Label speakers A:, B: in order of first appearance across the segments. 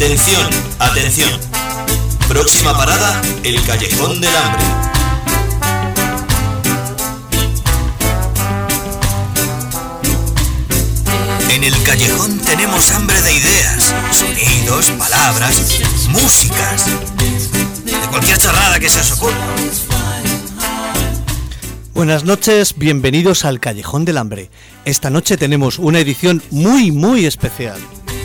A: Atención, atención. Próxima parada, el Callejón del Hambre. En el callejón tenemos hambre de ideas, sonidos, palabras, músicas, de cualquier charrada que se os ocurra.
B: Buenas noches, bienvenidos al Callejón del Hambre. Esta noche tenemos una edición muy especial.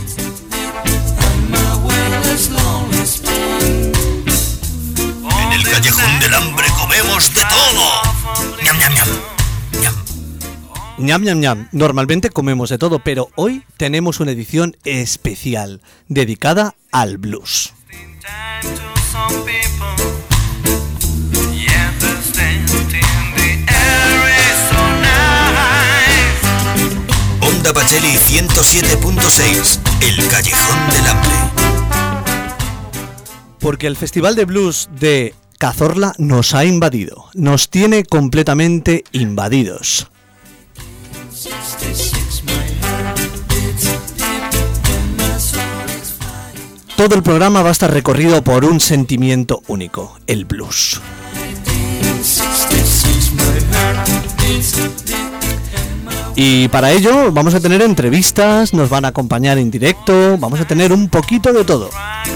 A: En el Callejón del Hambre comemos de todo. ¡Ñam, ñam, ñam!
B: Ñam, ñam, ñam. Normalmente comemos de todo, pero hoy tenemos una edición especial dedicada al blues.
A: Onda Pacheli 107.6, el Callejón del Hambre.
B: Porque el Festival de Blues de Cazorla nos ha invadido, nos tiene completamente invadidos. Todo el programa va a estar recorrido por un sentimiento único, el blues. Y para ello vamos a tener entrevistas, nos van a acompañar en directo, vamos a tener un poquito de todo.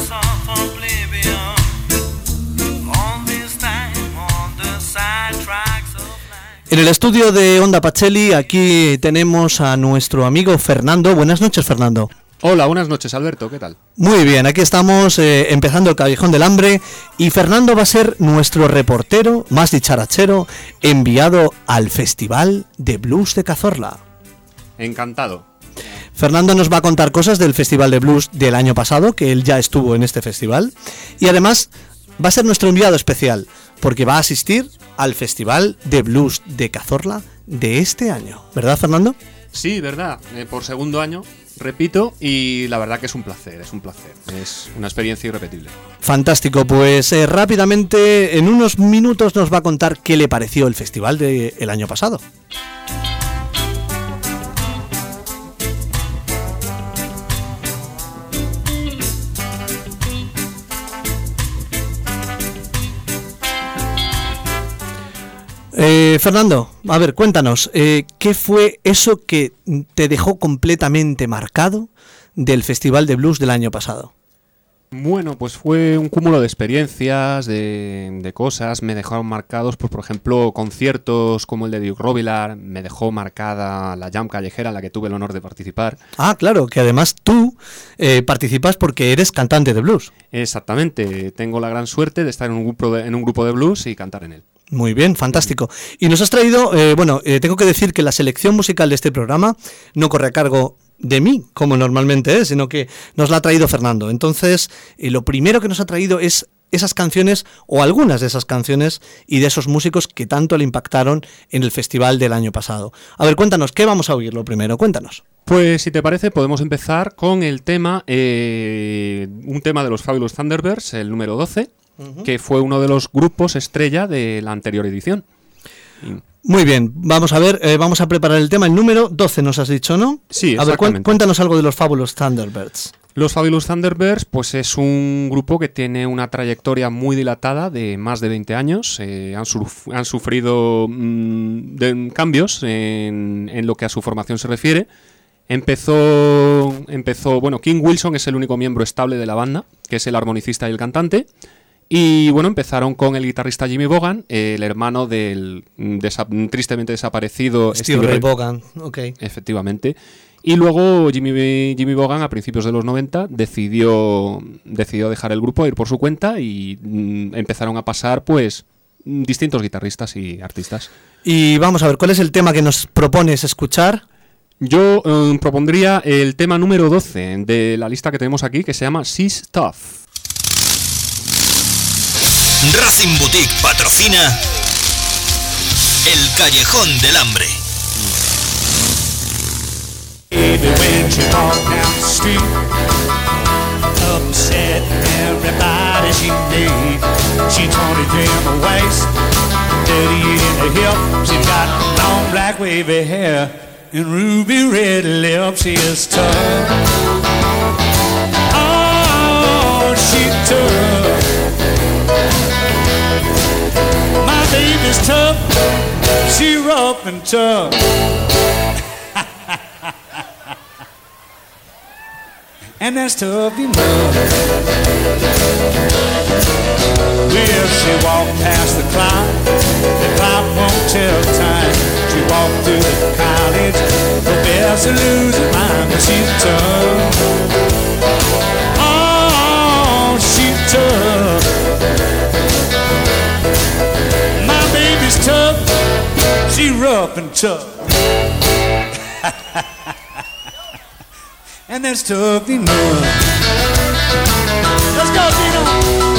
B: En el estudio de Onda Pacheli, aquí tenemos a nuestro amigo Fernando. Buenas noches, Fernando.
C: Hola, buenas noches, Alberto, ¿qué tal?
B: Muy bien, aquí estamos empezando el Callejón del Hambre y Fernando va a ser nuestro reportero, más dicharachero, enviado al Festival de Blues de Cazorla.
C: Encantado.
B: Fernando nos va a contar cosas del Festival de Blues del año pasado, que él ya estuvo en este festival, y además va a ser nuestro enviado especial, porque va a asistir al Festival de Blues de Cazorla de este año. ¿Verdad, Fernando?
C: Sí, verdad, por segundo año, repito, y la verdad que es un placer, es una experiencia irrepetible.
B: Fantástico, pues rápidamente, en unos minutos nos va a contar qué le pareció el festival del año pasado. Fernando, a ver, cuéntanos, ¿qué fue eso que te dejó completamente marcado del Festival de Blues del año pasado?
C: Bueno, pues fue un cúmulo de experiencias, de cosas, me dejaron marcados, pues por ejemplo, conciertos como el de Duke Robillard, me dejó marcada la Jam callejera en la que tuve el honor de participar. Ah,
B: claro, que además tú participas porque eres cantante de blues.
C: Exactamente, tengo la gran suerte de estar en un grupo de blues y cantar en él.
B: Muy bien, fantástico. Y nos has traído, tengo que decir que la selección musical de este programa no corre a cargo de mí, como normalmente es, sino que nos la ha traído Fernando. Entonces, lo primero que nos ha traído es esas canciones, o algunas de esas canciones, y de esos músicos que tanto le impactaron en el festival del año pasado. A ver, cuéntanos, ¿qué vamos a oír lo primero? Cuéntanos.
C: Pues si te parece, podemos empezar con el tema, un tema de los Fabulous Thunderbirds, el número 12, que fue uno de los grupos estrella de la anterior edición.
B: Muy bien, vamos a ver, vamos a preparar el tema. El número 12 nos has dicho, ¿no?
C: Sí,
B: exactamente. A ver, cuéntanos algo de los Fabulous Thunderbirds.
C: Los Fabulous Thunderbirds, pues es un grupo que tiene una trayectoria muy dilatada de más de 20 años. Han sufrido cambios en lo que a su formación se refiere. Empezó, King Wilson es el único miembro estable de la banda, que es el armonicista y el cantante. Y bueno, empezaron con el guitarrista Jimmy Vaughan, el hermano del tristemente desaparecido
B: Steve Ray Vaughan. Okay.
C: Efectivamente. Y luego Jimmy Vaughan, a principios de los 90, decidió dejar el grupo, ir por su cuenta, y empezaron a pasar pues distintos guitarristas y artistas.
B: Y vamos a ver, ¿cuál es el tema que nos propones escuchar?
C: Yo propondría el tema número 12 de la lista que tenemos aquí, que se llama She's Tough.
A: Racing Boutique patrocina el Callejón del Hambre.
D: When she walked down the street, upset everybody she knew. She 20 them waist, dirty in the hip. She got long black wavy hair and ruby red lips. She is tough. Oh, tough. My baby's tough, she rough and tough. And that's tough enough. Well, she walked past the clock won't tell time. She walked through the college, professor losing mind, but she's tough. Oh, she's tough. My baby's tough, she rough and tough. And that's tough enough. Let's go, Tino.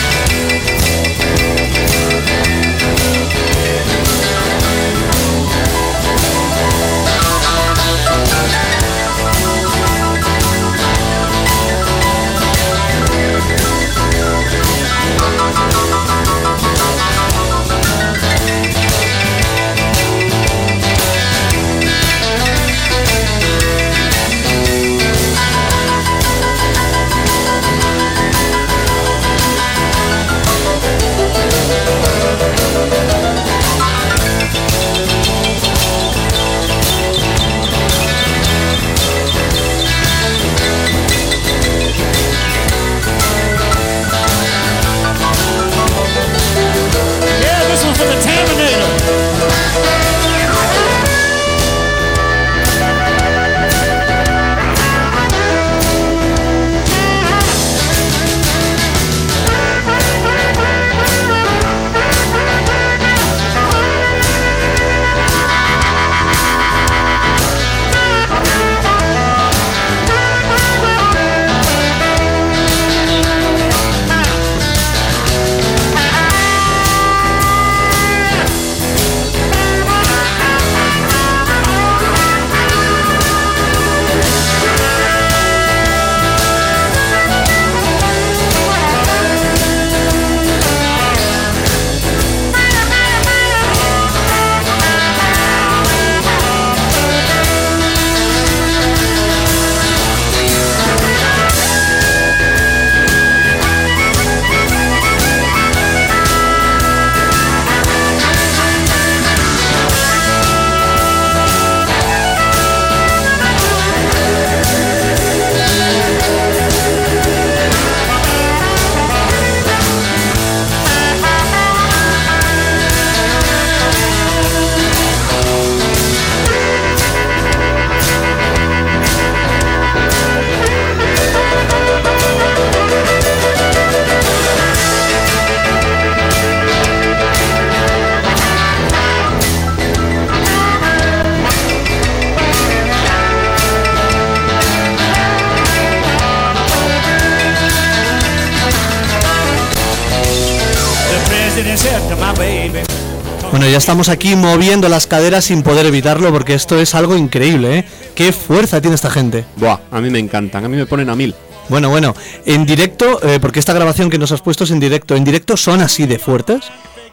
B: Bueno, ya estamos aquí moviendo las caderas sin poder evitarlo porque esto es algo increíble, ¿eh? ¡Qué fuerza tiene esta gente!
C: Buah, a mí me encantan, a mí me ponen a 1000.
B: Bueno, en directo, porque esta grabación que nos has puesto es en directo son así de fuertes.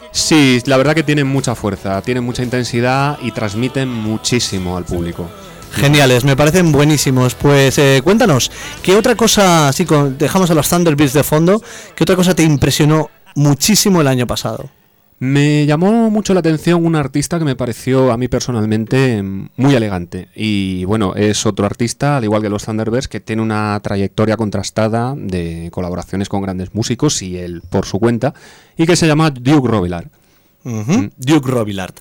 C: Sí, la verdad que tienen mucha fuerza, tienen mucha intensidad y transmiten muchísimo al público.
B: Geniales, me parecen buenísimos. Pues cuéntanos, ¿qué otra cosa, así dejamos a los Thunderbirds de fondo, qué otra cosa te impresionó muchísimo el año pasado?
C: Me llamó mucho la atención un artista que me pareció a mí personalmente muy elegante. Y bueno, es otro artista, al igual que los Thunderbirds, que tiene una trayectoria contrastada de colaboraciones con grandes músicos y él por su cuenta, y que se llama Duke Robillard.
B: Duke Robillard.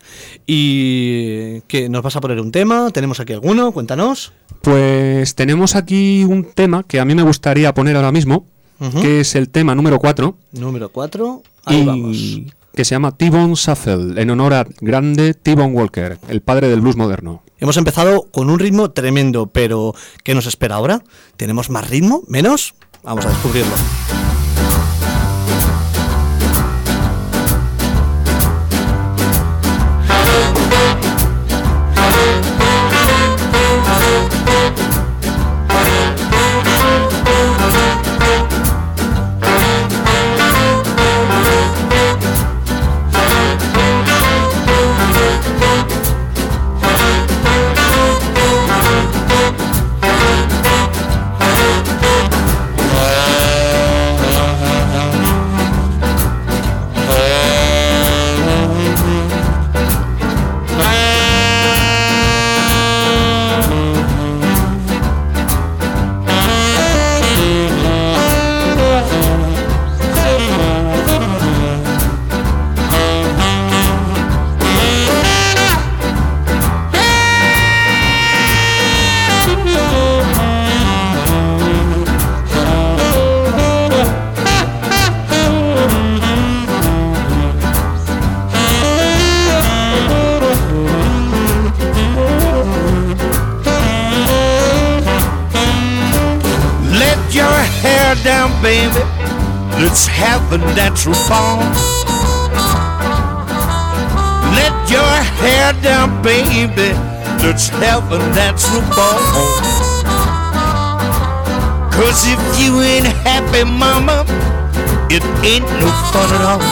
B: ¿Y qué? ¿Nos vas a poner un tema? ¿Tenemos aquí alguno? Cuéntanos.
C: Pues tenemos aquí un tema que a mí me gustaría poner ahora mismo, que es el tema número 4.
B: Número 4, ahí vamos.
C: Que se llama T-Bone Shuffle, en honor al grande T-Bone Walker, el padre del blues moderno.
B: Hemos empezado con un ritmo tremendo, pero ¿qué nos espera ahora? ¿Tenemos más ritmo? ¿Menos? Vamos a descubrirlo.
D: hair down, baby. Let's have a natural fall. Let your hair down, baby. Let's have a natural ball. 'Cause if you ain't happy, mama, it ain't no fun at all.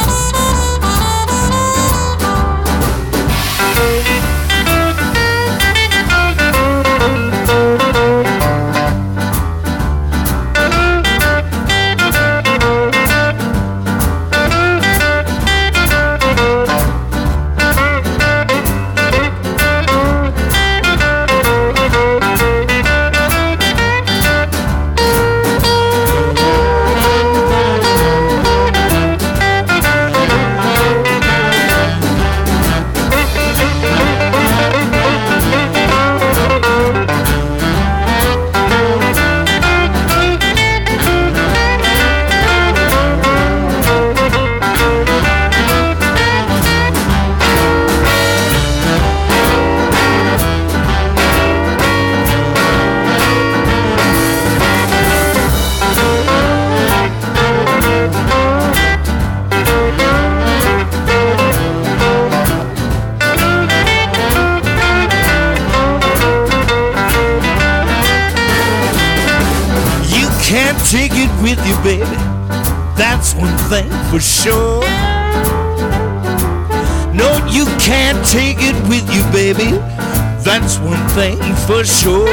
D: Take it with you, baby. That's one thing for sure. No, you can't take it with you, baby. That's one thing for sure.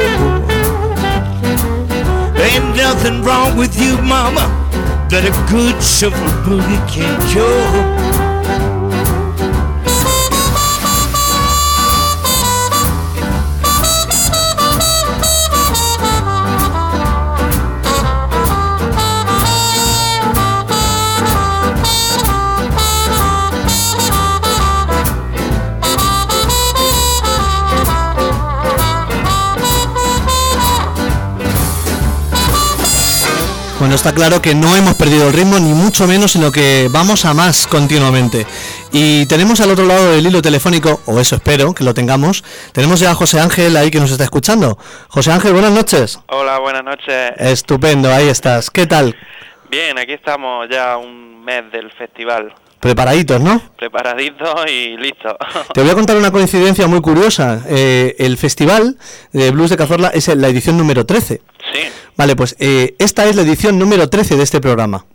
D: Ain't nothing wrong with you, mama, that a good shuffle boogie can't cure.
B: Bueno, está claro que no hemos perdido el ritmo, ni mucho menos, sino que vamos a más continuamente. Y tenemos al otro lado del hilo telefónico, o eso espero que lo tengamos, tenemos ya a José Ángel ahí que nos está escuchando. José Ángel, buenas noches.
E: Hola, buenas noches.
B: Estupendo, ahí estás. ¿Qué tal?
E: Bien, aquí estamos ya un mes del festival.
B: Preparaditos, ¿no?
E: Preparaditos y listos.
B: Te voy a contar una coincidencia muy curiosa. El festival de Blues de Cazorla es la edición número 13.
E: Sí.
B: Vale, pues esta es la edición número 13 de este programa.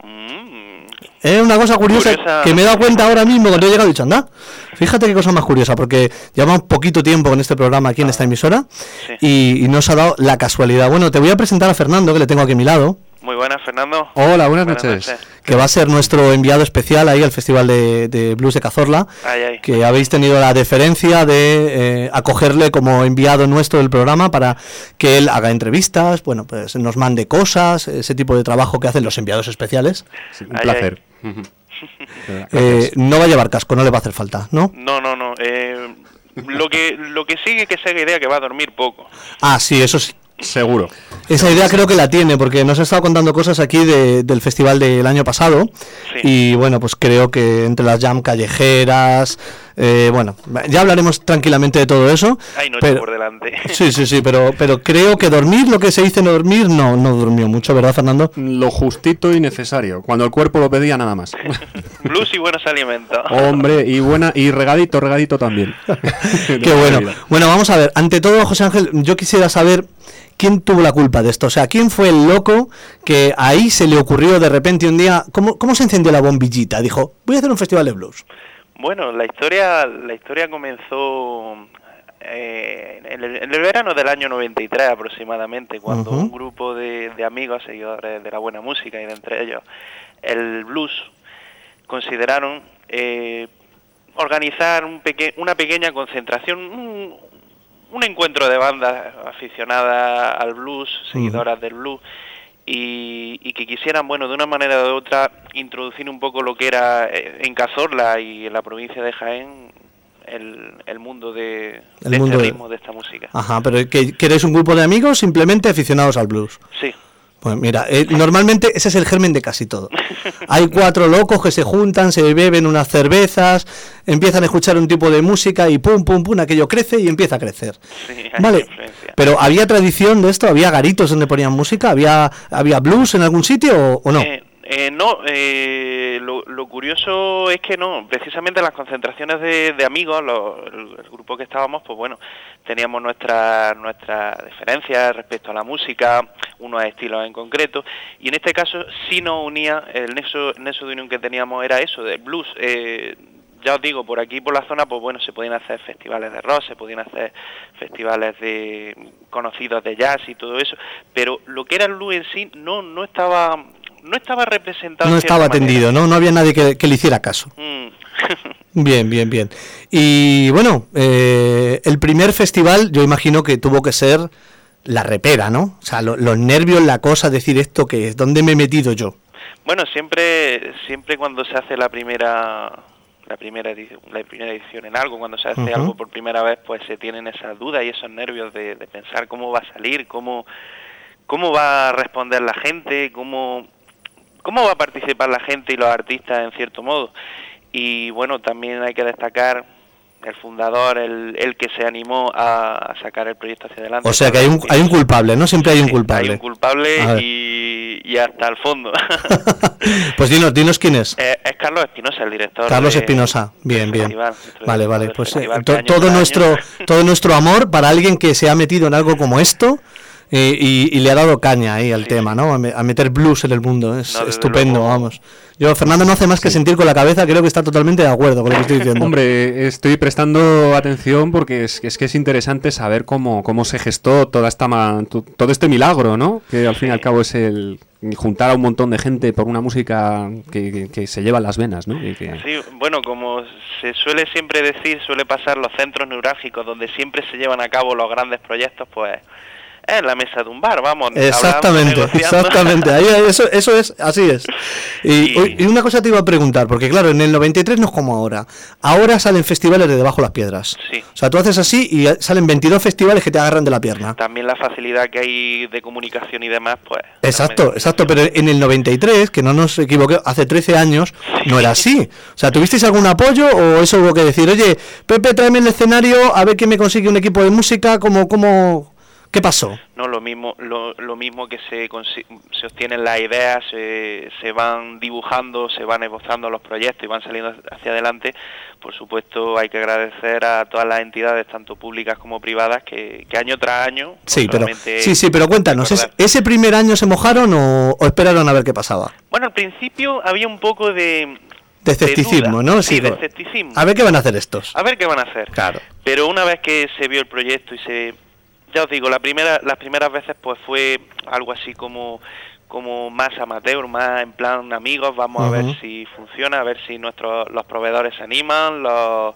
B: Es una cosa curiosa que me he dado cuenta ahora mismo cuando he llegado y he dicho, anda, fíjate qué cosa más curiosa, porque llevamos poquito tiempo con este programa aquí en esta emisora, sí, y nos ha dado la casualidad. Bueno, te voy a presentar a Fernando, que le tengo aquí a mi lado.
E: Muy buenas, Fernando.
C: Hola, buenas noches.
B: Que va a ser nuestro enviado especial ahí al Festival de Blues de Cazorla. Que habéis tenido la deferencia de acogerle como enviado nuestro del programa para que él haga entrevistas, bueno, pues nos mande cosas, ese tipo de trabajo que hacen los enviados especiales.
C: Sí, un placer.
B: No va a llevar casco, no le va a hacer falta, ¿no?
E: No. Lo que sigue que esa idea que va a dormir poco.
B: Ah, sí, eso sí.
C: Seguro.
B: Esa idea creo que la tiene, porque nos ha estado contando cosas aquí del festival del año pasado. Sí. Y bueno, pues creo que entre las jam callejeras, bueno, ya hablaremos tranquilamente de todo eso.
E: Hay noche por delante.
B: Sí, pero creo que dormir, lo que se dice no dormir, no durmió mucho, ¿verdad, Fernando?
C: Lo justito y necesario, cuando el cuerpo lo pedía nada más.
E: Blues y buenos alimentos.
C: Hombre, y regadito también.
B: Qué bueno. Bueno, vamos a ver, ante todo, José Ángel, yo quisiera saber ¿quién tuvo la culpa de esto? O sea, ¿quién fue el loco que ahí se le ocurrió de repente un día? ¿Cómo se encendió la bombillita? Dijo, voy a hacer un festival de blues.
E: Bueno, la historia comenzó en el verano del año 93 aproximadamente, cuando un grupo de amigos, seguidores de la buena música y de entre ellos el blues, consideraron organizar una pequeña concentración, un encuentro de bandas aficionadas al blues, seguidoras del blues, y que quisieran, bueno, de una manera o de otra, introducir un poco lo que era en Cazorla y en la provincia de Jaén el mundo de este ritmo, de esta música.
B: Ajá, pero ¿que eres un grupo de amigos simplemente aficionados al blues?
E: Sí.
B: Pues mira, normalmente ese es el germen de casi todo. Hay 4 locos que se juntan, se beben unas cervezas, empiezan a escuchar un tipo de música y pum, pum, pum, aquello crece y empieza a crecer.
E: Sí,
B: Vale, pero ¿había tradición de esto? ¿Había garitos donde ponían música? ¿Había blues en algún sitio o no?
E: No, lo curioso es que no, precisamente las concentraciones de amigos, el grupo que estábamos, pues bueno, teníamos nuestra diferencias respecto a la música, unos estilos en concreto, y en este caso sí nos unía, el nexo de unión que teníamos era eso, del blues. Ya os digo, por aquí, por la zona, pues bueno, se podían hacer festivales de rock, se podían hacer festivales de conocidos de jazz y todo eso, pero lo que era el blues en sí no estaba representado.
B: No estaba atendido, ¿no? No había nadie que le hiciera caso. Bien. Y bueno, el primer festival yo imagino que tuvo que ser la repera, ¿no? O sea, los nervios, la cosa, decir esto que es, ¿dónde me he metido yo?
E: Bueno, siempre cuando se hace la primera edición en algo, cuando se hace algo por primera vez, pues se tienen esas dudas y esos nervios de pensar cómo va a salir, cómo va a responder la gente, cómo va a participar la gente y los artistas en cierto modo. Y bueno, también hay que destacar el fundador, el que se animó a sacar el proyecto hacia adelante.
B: O sea que hay un culpable, ¿no? Siempre hay un culpable.
E: Hay un culpable y hasta el fondo.
B: Pues dinos quién es.
E: Es Carlos Espinosa, el director.
B: Carlos Espinosa, bien. Vale, pues todo
E: año
B: nuestro amor para alguien que se ha metido en algo como esto. Y le ha dado caña ahí al tema, ¿no? A meter blues en el mundo, es estupendo, luego. Vamos. Fernando no hace más que sentir con la cabeza, creo que está totalmente de acuerdo con lo que estoy diciendo.
C: Hombre, estoy prestando atención porque es interesante saber cómo se gestó todo este milagro, ¿no? Que al fin y al cabo es el juntar a un montón de gente por una música que se lleva en las venas, ¿no?
E: Sí, bueno, como se suele siempre decir, suele pasar los centros neurálgicos donde siempre se llevan a cabo los grandes proyectos, pues en la mesa de un bar, vamos.
B: Exactamente. Ahí, eso es, así es. Y una cosa te iba a preguntar, porque claro, en el 93 no es como ahora. Ahora salen festivales de debajo de las piedras.
E: Sí.
B: O sea, tú haces así y salen 22 festivales que te agarran de la pierna.
E: También la facilidad que hay de comunicación y demás, pues...
B: Exacto, pero en el 93, que no nos equivoquemos, hace 13 años, no era así. O sea, ¿tuvisteis algún apoyo o eso hubo que decir, oye, Pepe, tráeme el escenario, a ver quién me consigue un equipo de música, ¿qué pasó?
E: No, lo mismo que se obtienen las ideas, se van dibujando, se van esbozando los proyectos y van saliendo hacia adelante. Por supuesto, hay que agradecer a todas las entidades, tanto públicas como privadas, que año tras año...
B: pero cuéntanos, ¿ese primer año se mojaron o esperaron a ver qué pasaba?
E: Bueno, al principio había un poco de
B: escepticismo, ¿no?
E: Sí, de escepticismo.
B: A ver qué van a hacer estos.
E: A ver qué van a hacer.
B: Claro.
E: Pero una vez que se vio el proyecto ya os digo, las primeras veces pues fue algo así como más amateur, más en plan amigos, vamos a ver si funciona, a ver si los proveedores se animan, los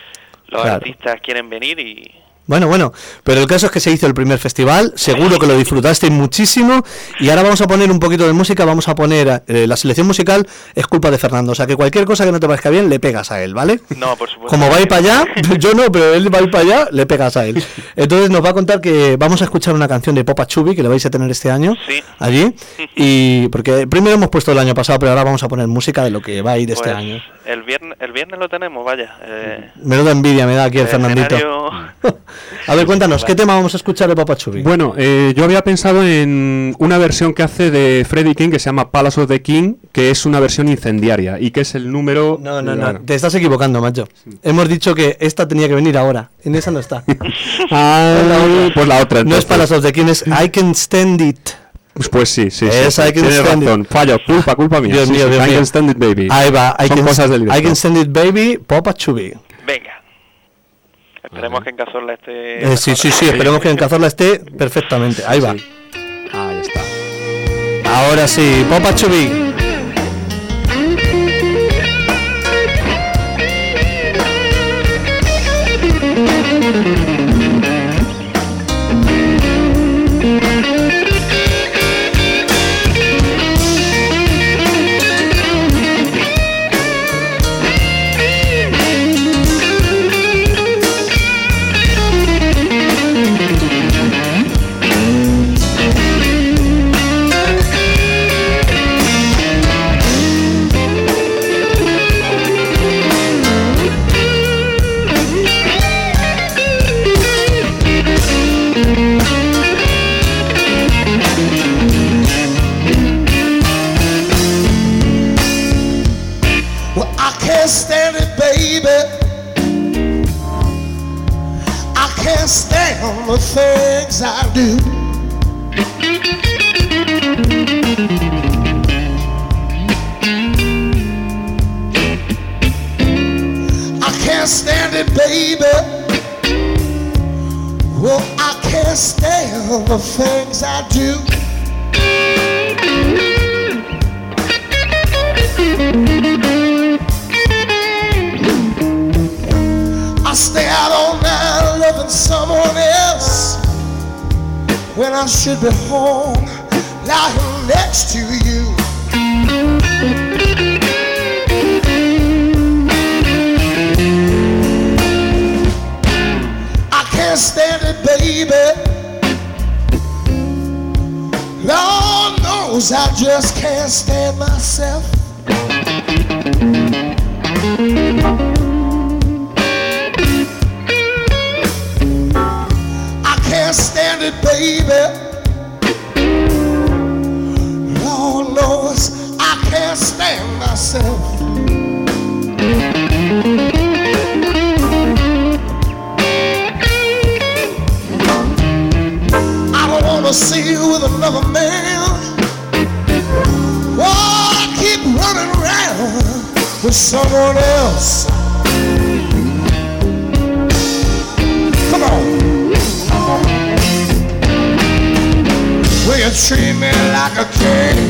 E: artistas quieren venir y...
B: Bueno, pero el caso es que se hizo el primer festival, seguro que lo disfrutasteis muchísimo y ahora vamos a poner un poquito de música, vamos a poner la selección musical es culpa de Fernando, o sea que cualquier cosa que no te parezca bien le pegas a él, ¿vale?
E: No, por supuesto.
B: Como va a ir para allá, yo no, pero él va a ir para allá, le pegas a él. Entonces nos va a contar que vamos a escuchar una canción de Popa Chubby que le vais a tener este año allí, y porque primero hemos puesto el año pasado, pero ahora vamos a poner música de lo que va a ir este año.
E: El viernes lo tenemos, vaya.
B: Menuda envidia me da aquí el Fernandito. A ver, cuéntanos, ¿qué tema vamos a escuchar de Popa Chubby?
C: Bueno, yo había pensado en una versión que hace de Freddie King que se llama Palace of the King, que es una versión incendiaria y que es el número...
B: No, te estás equivocando, macho. Hemos dicho que esta tenía que venir ahora, en esa no está.
C: Pues la otra. Entonces.
B: No es Palace of the King, es I Can Stand It.
C: Pues sí.
B: Tienes razón.
C: Fallo, culpa mía.
B: Dios mío.
C: I Can Stand It, Baby.
B: Ahí va,
C: I
B: Can Stand It, Baby, Popa Chubby.
E: Venga. Esperemos que en Cazorla esté...
B: Sí, esperemos que en Cazorla esté perfectamente. Ahí va.
C: Ahí está.
B: Ahora sí, Popa Chubby.
D: can't stand the things I do. I can't stand it, baby. Well, I can't stand the things I do. I stay out all night loving someone else when I should be home lying next to you. I can't stand it, baby. Lord knows I just can't stand myself. I can't stand it, baby. Lord knows I can't stand myself. I don't wanna see you with another man. Oh, I keep running around with someone else. Come on. Will you treat me like a king?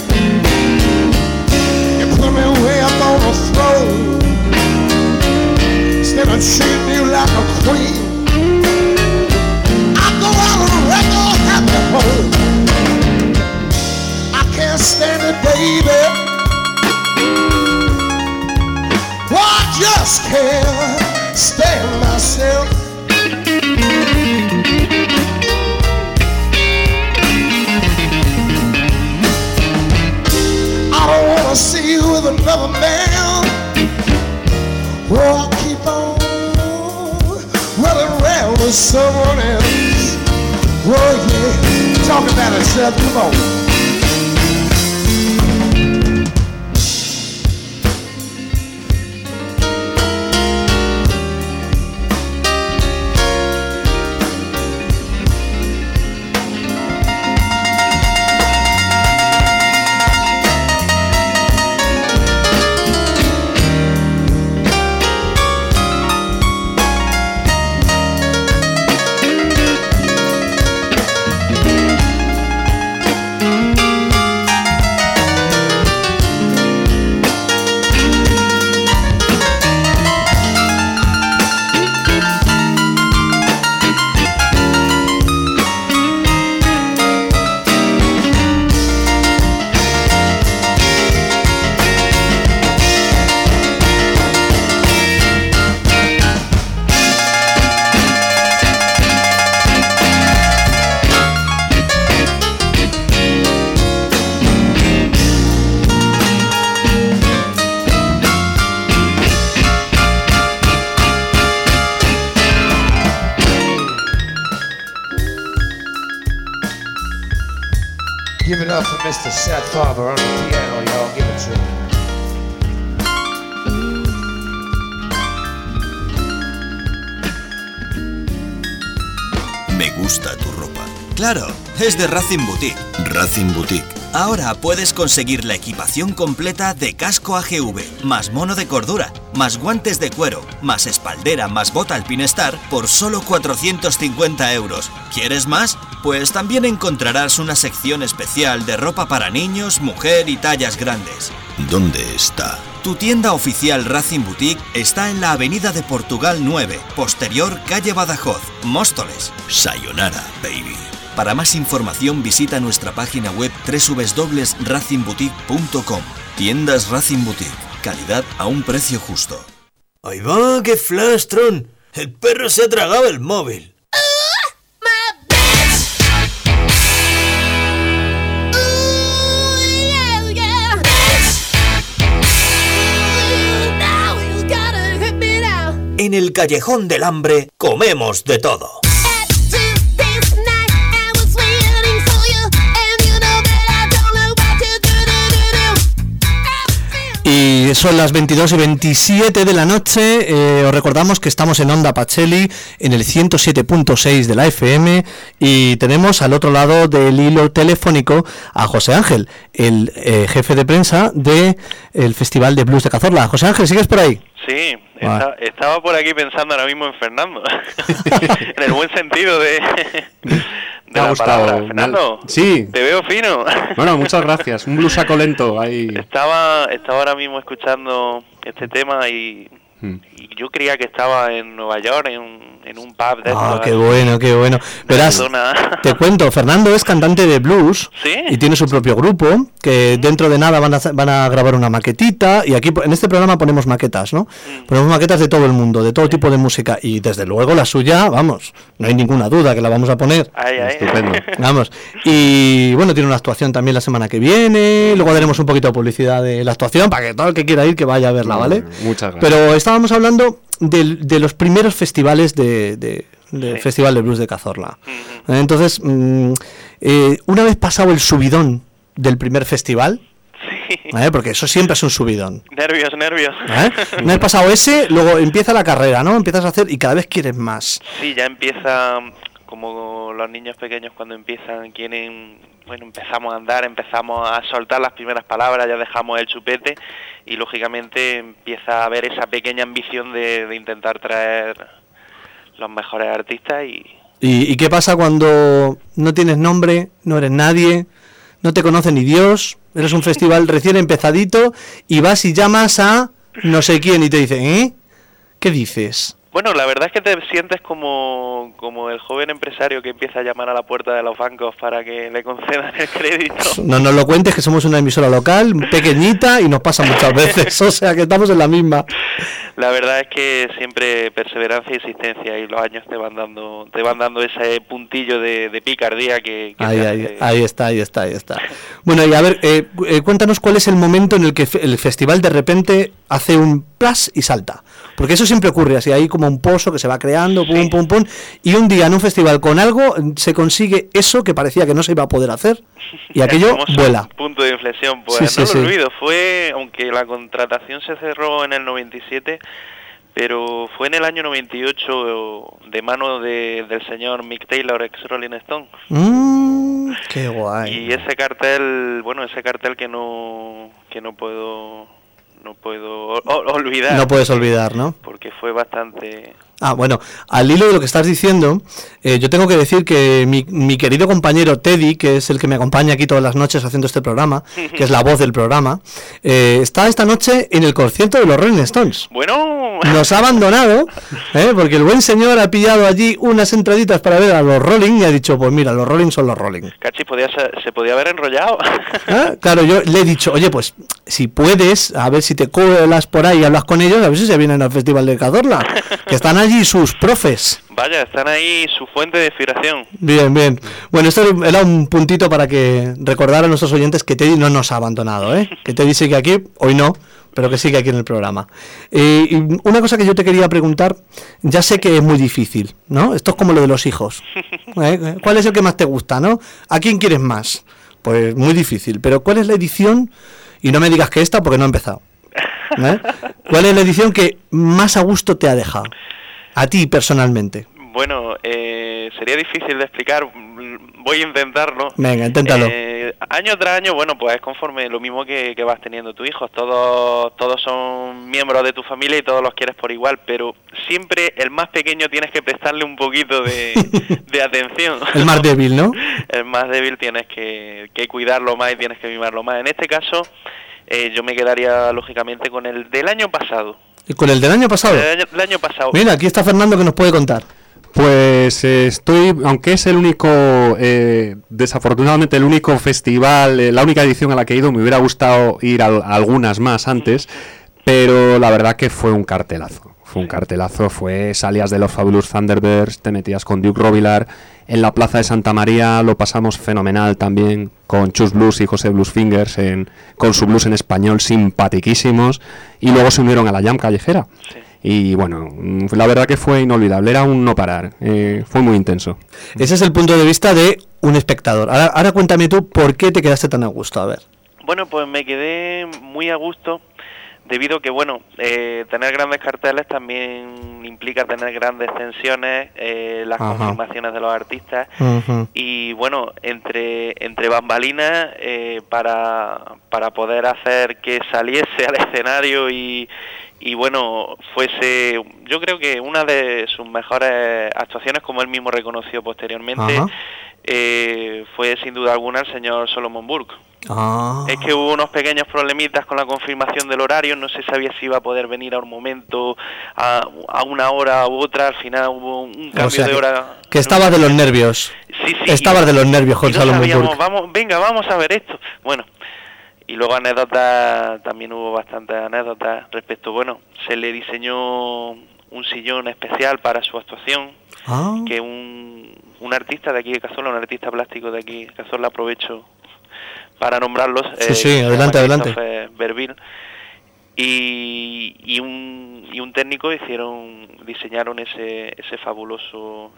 D: You put me way up on the throne instead of treating you like a queen. I go out and wreck all happy home. I can't stand it, baby. Well, I just can't stand myself. I don't wanna see you with another man. Well, I'll keep on running around with someone else. Well, yeah, talk about it, Seth, come on. Give it up for Mr. Seth Farber on the piano, y'all. Give it to him.
A: Me gusta tu ropa. Claro, es de Racing Boutique. Racing Boutique. Ahora puedes conseguir la equipación completa de casco AGV, más mono de cordura, más guantes de cuero, más espaldera, más bota Alpinestar por solo 450 euros. ¿Quieres más? Pues también encontrarás una sección especial de ropa para niños, mujer y tallas grandes. ¿Dónde está? Tu tienda oficial Racing Boutique está en la Avenida de Portugal 9, posterior calle Badajoz, Móstoles. Sayonara, baby. Para más información visita nuestra página web www.racingboutique.com. Tiendas Racing Boutique. Calidad a un precio justo. ¡Ahí va! ¡Qué flash, Tron! ¡El perro se ha tragado el móvil! En el Callejón del Hambre comemos de todo.
B: Y son las 22:27 de la noche. Os recordamos que estamos en Onda Pacheli, en el 107.6 de la FM, y tenemos al otro lado del hilo telefónico a José Ángel, el jefe de prensa del Festival de Blues de Cazorla. José Ángel, ¿sigues por ahí?
E: Sí, estaba por aquí pensando ahora mismo en Fernando, en el buen sentido de la palabra. Fernando,
C: sí.
E: Te veo fino.
C: Bueno, muchas gracias, un blusaco lento ahí.
E: Estaba ahora mismo escuchando este tema y yo creía que estaba en Nueva York, en un pub de estos.
B: Qué bueno, qué bueno. Verás, te cuento, Fernando es cantante de blues.
E: ¿Sí?
B: Y tiene su propio grupo, que dentro de nada van a grabar una maquetita, y aquí en este programa ponemos maquetas, ¿no? Ponemos maquetas de todo el mundo, de todo tipo de música, y desde luego la suya, vamos, no hay ninguna duda que la vamos a poner.
C: Estupendo.
B: Vamos, y bueno, tiene una actuación también la semana que viene, luego daremos un poquito de publicidad de la actuación, para que todo el que quiera ir, que vaya a verla, ¿vale?
C: Muchas gracias.
B: Pero estábamos hablando de los primeros festivales del Festival de Blues de Cazorla. Entonces, una vez pasado el subidón del primer festival, porque eso siempre es un subidón.
E: Nervios.
B: Una vez pasado ese, luego empieza la carrera, ¿no? Empiezas a hacer y cada vez quieres más.
E: Sí, ya empieza como los niños pequeños cuando empiezan, empezamos a andar, empezamos a soltar las primeras palabras, ya dejamos el chupete y lógicamente empieza a haber esa pequeña ambición de intentar traer los mejores artistas
B: ¿Y qué pasa cuando no tienes nombre, no eres nadie, no te conoce ni Dios, eres un festival recién empezadito y vas y llamas a no sé quién y te dice, ¿qué dices?
E: Bueno, la verdad es que te sientes como el joven empresario que empieza a llamar a la puerta de los bancos para que le concedan el crédito.
B: No nos lo cuentes, que somos una emisora local, pequeñita, y nos pasa muchas veces, o sea que estamos en la misma.
E: La verdad es que siempre perseverancia y existencia, y los años te van dando ese puntillo de picardía que
B: ahí está. Bueno, y a ver, cuéntanos cuál es el momento en el que el festival de repente hace un plas y salta. Porque eso siempre ocurre, así hay como un pozo que se va creando, pum, y un día en un festival con algo se consigue eso que parecía que no se iba a poder hacer, y aquello vuela.
E: Punto de inflexión, pues no lo olvido, fue, aunque la contratación se cerró en el 97, pero fue en el año 98 de mano del señor Mick Taylor, ex Rolling Stone.
B: Qué guay.
E: Y ese cartel que no puedo olvidar.
B: No puedes olvidar, ¿no?
E: Porque fue bastante...
B: Bueno, al hilo de lo que estás diciendo, yo tengo que decir que mi querido compañero Teddy, que es el que me acompaña aquí todas las noches haciendo este programa, que es la voz del programa, está esta noche en el concierto de los Rolling Stones.
E: Bueno...
B: Nos ha abandonado, porque el buen señor ha pillado allí unas entraditas para ver a los Rolling y ha dicho, pues mira, los Rolling son los Rolling.
E: Cachi, se podía haber enrollado.
B: Claro, yo le he dicho, oye, pues si puedes, a ver si te colas por ahí y hablas con ellos, a ver si se vienen al Festival de Cazorla, que están allí sus profes.
E: Vaya, están ahí su fuente de inspiración.
B: Bien. Bueno, esto era un puntito para que recordar a nuestros oyentes que Teddy no nos ha abandonado, que Teddy sigue aquí, hoy no, pero que sigue aquí en el programa. Y una cosa que yo te quería preguntar, ya sé que es muy difícil, ¿no? Esto es como lo de los hijos. ¿Cuál es el que más te gusta, no? ¿A quién quieres más? Pues muy difícil, pero ¿cuál es la edición? Y no me digas que esta porque no he empezado. ¿Cuál es la edición que más a gusto te ha dejado? A ti personalmente.
E: Bueno, sería difícil de explicar, voy a intentarlo.
B: Venga, inténtalo.
E: Año tras año, bueno, pues es conforme lo mismo que vas teniendo tus hijos, todos son miembros de tu familia y todos los quieres por igual, pero siempre el más pequeño tienes que prestarle un poquito de atención.
B: El más débil, ¿no?
E: El más débil tienes que cuidarlo más y tienes que mimarlo más. En este caso, yo me quedaría lógicamente con el del año pasado.
B: ¿Y con el del año pasado?
E: El año pasado.
B: Mira, aquí está Fernando que nos puede contar.
C: Pues aunque es el único, desafortunadamente el único festival, la única edición a la que he ido, me hubiera gustado ir a algunas más antes, pero la verdad que fue un cartelazo. Salías de los Fabulous Thunderbirds, te metías con Duke Robillard, en la Plaza de Santa María lo pasamos fenomenal también, con Chus Blues y José Blues Fingers, con su blues en español simpatiquísimos, y luego se unieron a la Jam callejera. Sí. Y bueno, la verdad que fue inolvidable, era un no parar, fue muy intenso.
B: Ese es el punto de vista de un espectador. Ahora cuéntame tú por qué te quedaste tan a gusto, a ver.
E: Bueno, pues me quedé muy a gusto debido a que, bueno, tener grandes carteles también implica tener grandes tensiones, las confirmaciones de los artistas, y bueno, entre bambalinas, para poder hacer que saliese al escenario y bueno, fuese, yo creo que una de sus mejores actuaciones, como él mismo reconoció posteriormente, fue sin duda alguna el señor Solomon Burke. Es que hubo unos pequeños problemitas con la confirmación del horario, no se sabía si iba a poder venir a un momento, a una hora u otra, al final hubo un cambio de hora.
B: Que estaba de los nervios.
E: Sí.
B: Estaba de los nervios con Solomon Burke.
E: Vamos a ver esto. Bueno, y luego anécdotas, también hubo bastantes anécdotas respecto, bueno, se le diseñó un sillón especial para su actuación, que un artista de aquí de Cazorla, un artista plástico de aquí de Cazorla, aprovecho para nombrarlos.
B: Sí, adelante.
E: Berville, y un técnico diseñaron ese fabuloso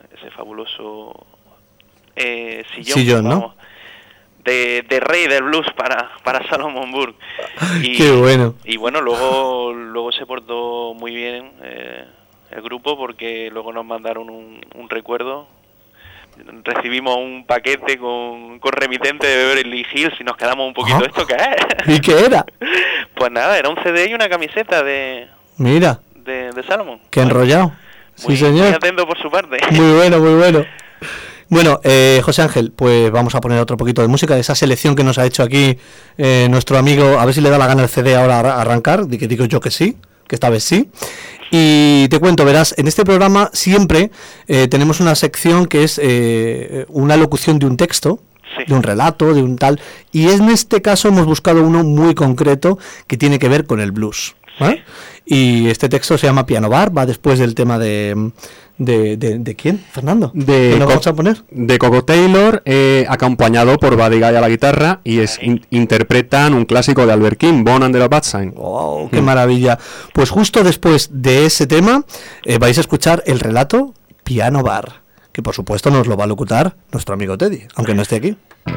B: sillón,
E: vamos,
B: ¿no?
E: de rey del blues para Solomon Burke.
B: Qué bueno.
E: Y bueno, luego se portó muy bien el grupo, porque luego nos mandaron un recuerdo. Recibimos un paquete con remitente de Beverly Hills y nos quedamos un poquito, ¿esto qué es?
B: ¿Y qué era?
E: Pues nada, era un CD y una camiseta de Solomon.
B: Qué enrollado. Sí, señor.
E: Muy atento por su parte.
B: Muy bueno. Bueno, José Ángel, pues vamos a poner otro poquito de música de esa selección que nos ha hecho aquí nuestro amigo. A ver si le da la gana el CD ahora a arrancar, que digo yo que sí, que esta vez sí. Y te cuento, verás, en este programa siempre tenemos una sección que es una locución de un texto, de un relato, de un tal, y en este caso hemos buscado uno muy concreto que tiene que ver con el blues. Y este texto se llama Piano Bar, va después del tema de ¿quién? ¿Fernando? ¿Qué nos vamos a poner?
C: De Coco Taylor, acompañado por Buddy Guy a la guitarra, y interpretan un clásico de Albert King, Born Under a Bad Sign.
B: ¡Wow! ¡Qué maravilla! Pues justo después de ese tema vais a escuchar el relato Piano Bar, que por supuesto nos lo va a locutar nuestro amigo Teddy, aunque no esté aquí.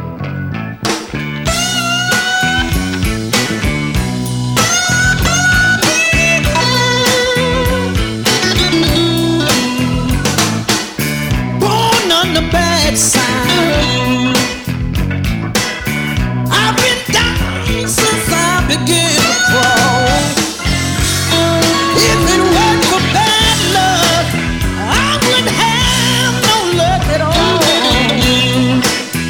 F: I've been down since I began to crawl. If it weren't for bad luck, I wouldn't have no luck at all.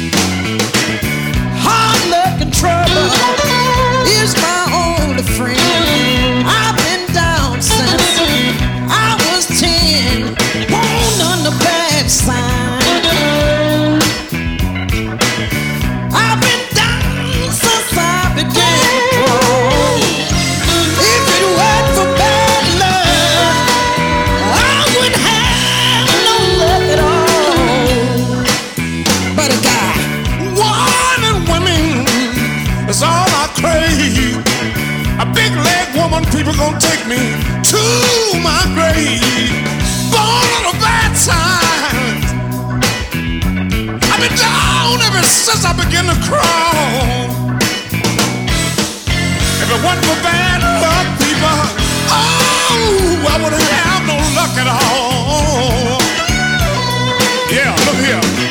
F: Hard luck and trouble is my only friend. I've been down since I was 10, born on the bad side. People gonna take me to my grave. Born on a bad side. I've been down ever since I began to crawl. If it wasn't for bad luck, people, I wouldn't have no luck at all. Yeah, look here.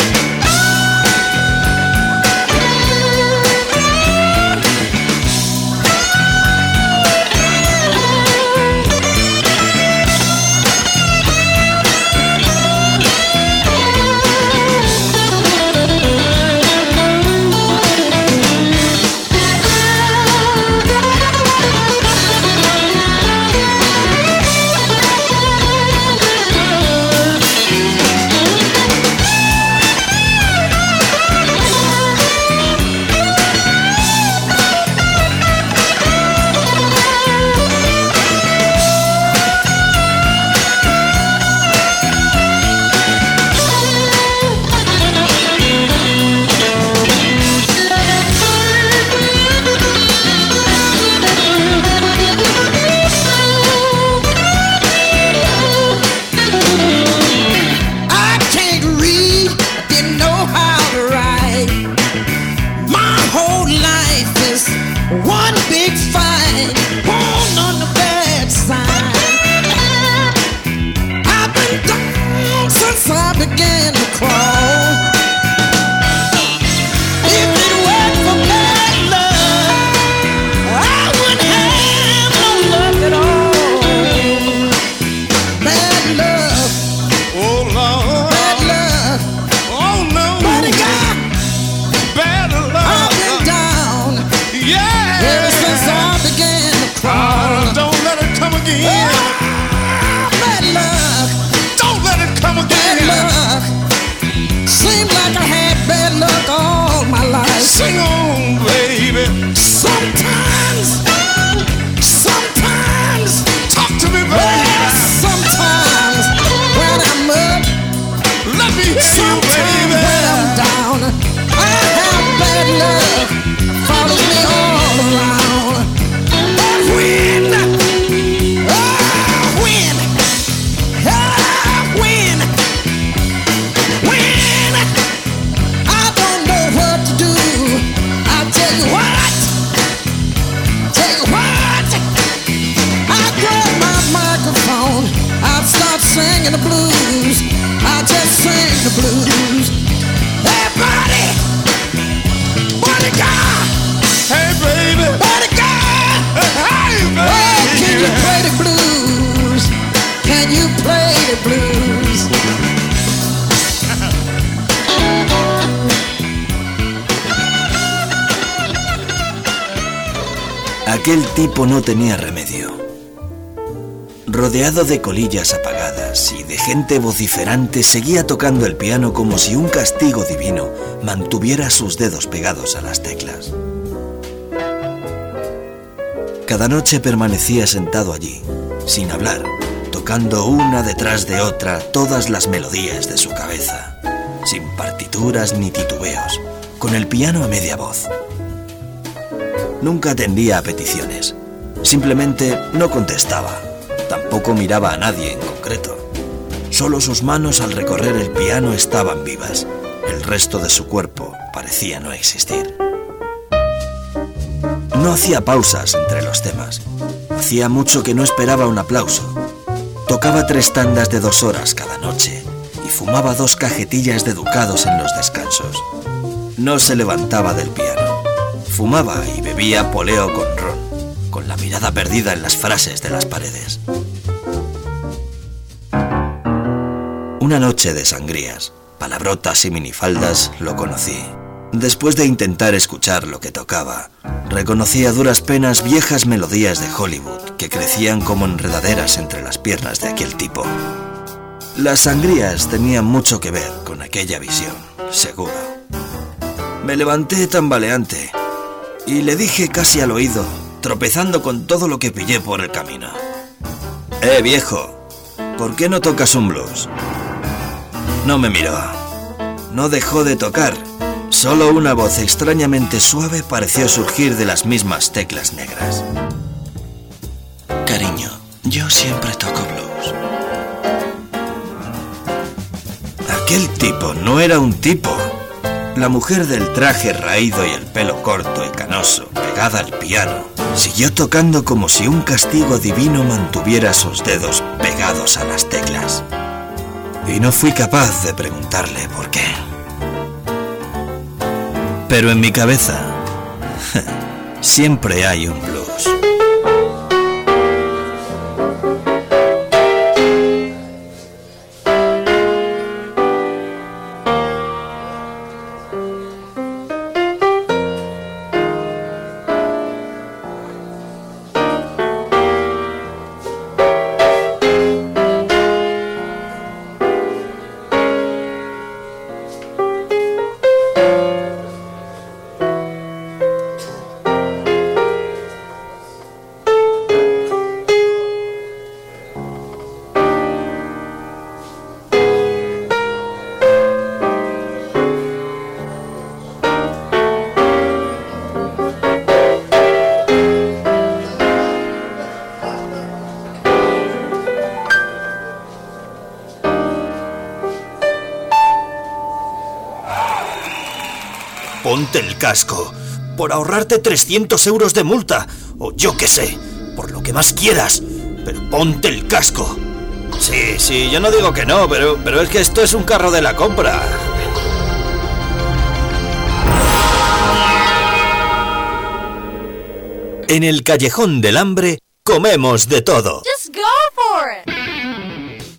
F: singing the blues. I just sing the blues. Hey, buddy, buddy guy. Hey, baby, buddy guy. Hey, baby. Oh, can you play the blues? Can you play the blues?
A: Aquel tipo no tenía remedio. Rodeado de colillas apagadas y de gente vociferante, seguía tocando el piano como si un castigo divino mantuviera sus dedos pegados a las teclas. Cada noche permanecía sentado allí, sin hablar, tocando una detrás de otra todas las melodías de su cabeza, sin partituras ni titubeos, con el piano a media voz. Nunca atendía a peticiones, simplemente no contestaba, tampoco miraba a nadie en concreto. Solo sus manos al recorrer el piano estaban vivas, el resto de su cuerpo parecía no existir. No hacía pausas entre los temas, hacía mucho que no esperaba un aplauso. Tocaba 3 tandas de 2 horas cada noche y fumaba 2 cajetillas de ducados en los descansos. No se levantaba del piano. Fumaba y bebía poleo con ron, con la mirada perdida en las frases de las paredes. Una noche de sangrías, palabrotas y minifaldas lo conocí. Después de intentar escuchar lo que tocaba, reconocí a duras penas viejas melodías de Hollywood que crecían como enredaderas entre las piernas de aquel tipo. Las sangrías tenían mucho que ver con aquella visión, seguro. Me levanté tambaleante y le dije casi al oído, tropezando con todo lo que pillé por el camino: viejo, ¿por qué no tocas un blues? No me miró. No dejó de tocar. Solo una voz extrañamente suave pareció surgir de las mismas teclas negras. Cariño, yo siempre toco blues. Aquel tipo no era un tipo. La mujer del traje raído y el pelo corto y canoso, pegada al piano, siguió tocando como si un castigo divino mantuviera sus dedos pegados a las teclas. Y no fui capaz de preguntarle por qué. Pero en mi cabeza, siempre hay un blues. Ponte el casco, por ahorrarte 300 euros de multa, o yo qué sé, por lo que más quieras, pero ponte el casco. Sí, yo no digo que no, pero es que esto es un carro de la compra. En el Callejón del Hambre comemos de todo.
G: Just go for it.